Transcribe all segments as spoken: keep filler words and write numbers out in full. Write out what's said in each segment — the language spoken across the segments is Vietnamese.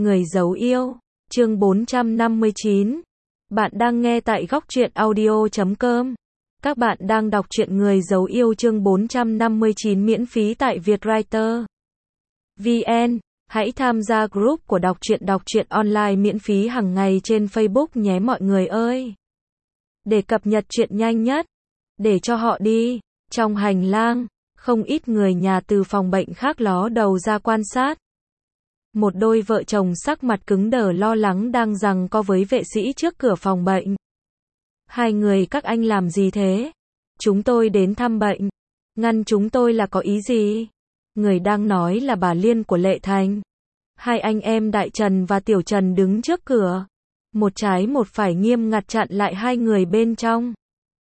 Người giấu yêu, chương bốn trăm năm mươi chín. Bạn đang nghe tại góc truyện audio chấm com. Các bạn đang đọc truyện Người giấu yêu chương bốn trăm năm mươi chín miễn phí tại Vietwriter vê en. Hãy tham gia group của đọc truyện đọc truyện online miễn phí hàng ngày trên Facebook nhé mọi người ơi. Để cập nhật truyện nhanh nhất, để cho họ đi. Trong hành lang, không ít người nhà từ phòng bệnh khác ló đầu ra quan sát. Một đôi vợ chồng sắc mặt cứng đờ lo lắng đang giằng co với vệ sĩ trước cửa phòng bệnh. Hai người các anh làm gì thế? Chúng tôi đến thăm bệnh. Ngăn chúng tôi là có ý gì? Người đang nói là bà Liên của Lệ Thành. Hai anh em Đại Trần và Tiểu Trần đứng trước cửa. Một trái một phải nghiêm ngặt chặn lại hai người bên trong.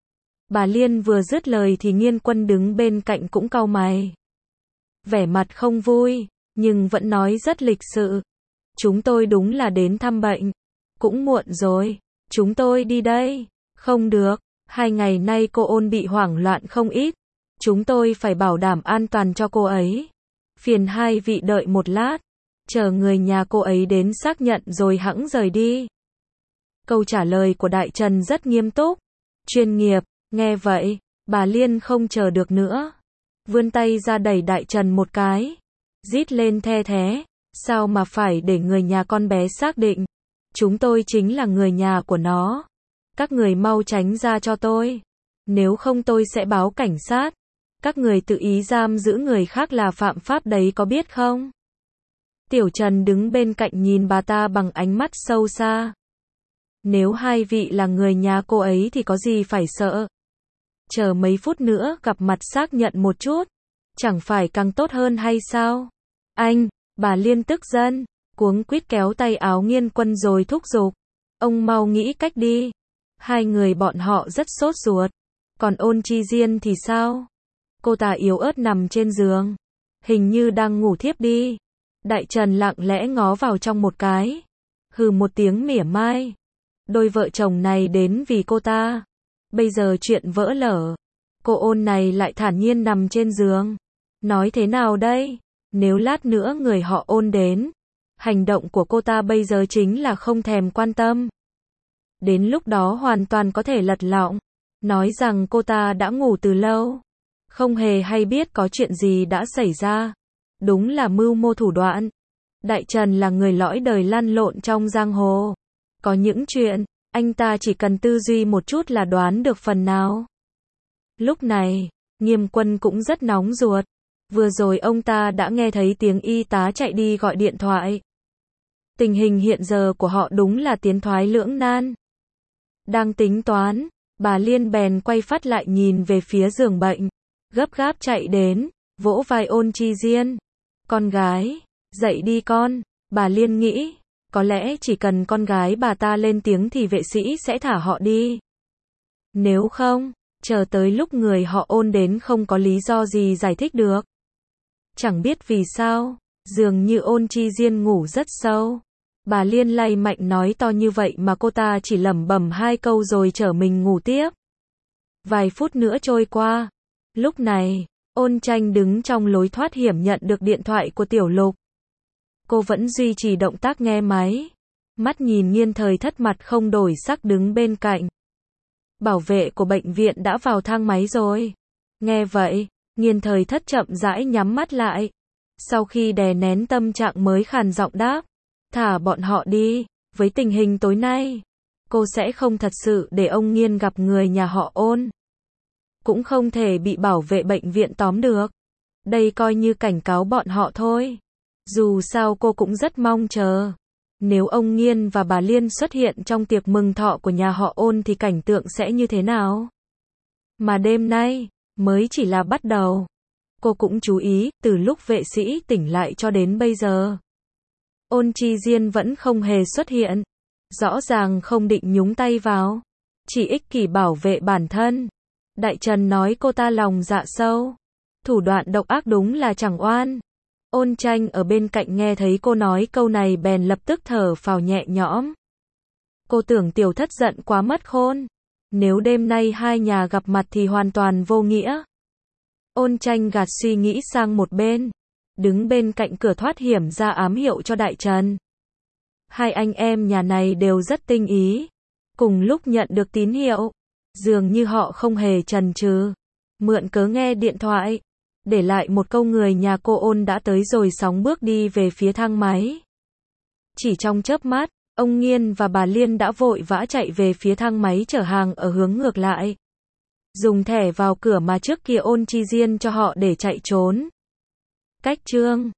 Bà Liên vừa dứt lời thì Nghiên Quân đứng bên cạnh cũng cau mày. Vẻ mặt không vui, nhưng vẫn nói rất lịch sự. Chúng tôi đúng là đến thăm bệnh. Cũng muộn rồi. Chúng tôi đi đây. Không được. Hai ngày nay cô Ôn bị hoảng loạn không ít. Chúng tôi phải bảo đảm an toàn cho cô ấy. Phiền hai vị đợi một lát. Chờ người nhà cô ấy đến xác nhận rồi hẵng rời đi. Câu trả lời của Đại Trần rất nghiêm túc. Chuyên nghiệp. Nghe vậy, bà Liên không chờ được nữa. Vươn tay ra đẩy Đại Trần một cái. Rít lên the thé. Sao mà phải để người nhà con bé xác định? Chúng tôi chính là người nhà của nó. Các người mau tránh ra cho tôi. Nếu không tôi sẽ báo cảnh sát. Các người tự ý giam giữ người khác là phạm pháp đấy có biết không? Tiểu Trần đứng bên cạnh nhìn bà ta bằng ánh mắt sâu xa. Nếu hai vị là người nhà cô ấy thì có gì phải sợ? Chờ mấy phút nữa gặp mặt xác nhận một chút. Chẳng phải càng tốt hơn hay sao? Anh, bà Liên tức giận, cuống quýt kéo tay áo Nghiên Quân rồi thúc giục. Ông mau nghĩ cách đi. Hai người bọn họ rất sốt ruột. Còn Ôn Chi Diên thì sao? Cô ta yếu ớt nằm trên giường. Hình như đang ngủ thiếp đi. Đại Trần lặng lẽ ngó vào trong một cái. Hừ một tiếng mỉa mai. Đôi vợ chồng này đến vì cô ta. Bây giờ chuyện vỡ lở. Cô Ôn này lại thản nhiên nằm trên giường. Nói thế nào đây? Nếu lát nữa người họ Ôn đến. Hành động của cô ta bây giờ chính là không thèm quan tâm. Đến lúc đó hoàn toàn có thể lật lọng. Nói rằng cô ta đã ngủ từ lâu. Không hề hay biết có chuyện gì đã xảy ra. Đúng là mưu mô thủ đoạn. Đại Trần là người lõi đời lăn lộn trong giang hồ. Có những chuyện, anh ta chỉ cần tư duy một chút là đoán được phần nào. Lúc này, Nghiêm Quân cũng rất nóng ruột. Vừa rồi ông ta đã nghe thấy tiếng y tá chạy đi gọi điện thoại. Tình hình hiện giờ của họ đúng là tiến thoái lưỡng nan. Đang tính toán, bà Liên bèn quay phát lại nhìn về phía giường bệnh. Gấp gáp chạy đến, vỗ vai Ôn Chi Diên. Con gái, dậy đi con. Bà Liên nghĩ, có lẽ chỉ cần con gái bà ta lên tiếng thì vệ sĩ sẽ thả họ đi. Nếu không, chờ tới lúc người họ Ôn đến không có lý do gì giải thích được. Chẳng biết vì sao, dường như Ôn Chi Diên ngủ rất sâu. Bà Liên lay mạnh nói to như vậy mà cô ta chỉ lẩm bẩm hai câu rồi trở mình ngủ tiếp. Vài phút nữa trôi qua. Lúc này, Ôn Tranh đứng trong lối thoát hiểm nhận được điện thoại của Tiểu Lục. Cô vẫn duy trì động tác nghe máy. Mắt nhìn Nghiên Thời Thất mặt không đổi sắc đứng bên cạnh. Bảo vệ của bệnh viện đã vào thang máy rồi. Nghe vậy, Nghiên Thời Thất chậm rãi nhắm mắt lại. Sau khi đè nén tâm trạng mới khàn giọng đáp. Thả bọn họ đi, với tình hình tối nay. Cô sẽ không thật sự để ông Nghiên gặp người nhà họ Ôn. Cũng không thể bị bảo vệ bệnh viện tóm được. Đây coi như cảnh cáo bọn họ thôi. Dù sao cô cũng rất mong chờ. Nếu ông Nghiên và bà Liên xuất hiện trong tiệc mừng thọ của nhà họ Ôn thì cảnh tượng sẽ như thế nào? Mà đêm nay, mới chỉ là bắt đầu. Cô cũng chú ý, từ lúc vệ sĩ tỉnh lại cho đến bây giờ. Ôn Chi Diên vẫn không hề xuất hiện. Rõ ràng không định nhúng tay vào. Chỉ ích kỷ bảo vệ bản thân. Đại Trần nói cô ta lòng dạ sâu. Thủ đoạn độc ác đúng là chẳng oan. Ôn Tranh ở bên cạnh nghe thấy cô nói câu này bèn lập tức thở phào nhẹ nhõm. Cô tưởng Tiểu Thất giận quá mất khôn. Nếu đêm nay hai nhà gặp mặt thì hoàn toàn vô nghĩa. Ôn Tranh gạt suy nghĩ sang một bên. Đứng bên cạnh cửa thoát hiểm ra ám hiệu cho Đại Trần. Hai anh em nhà này đều rất tinh ý. Cùng lúc nhận được tín hiệu, dường như họ không hề chần chừ, mượn cớ nghe điện thoại, để lại một câu người nhà cô Ôn đã tới rồi sóng bước đi về phía thang máy. Chỉ trong chớp mắt, ông Nghiên và bà Liên đã vội vã chạy về phía thang máy chở hàng ở hướng ngược lại. Dùng thẻ vào cửa mà trước kia Ôn chi riêng cho họ để chạy trốn. Cách chương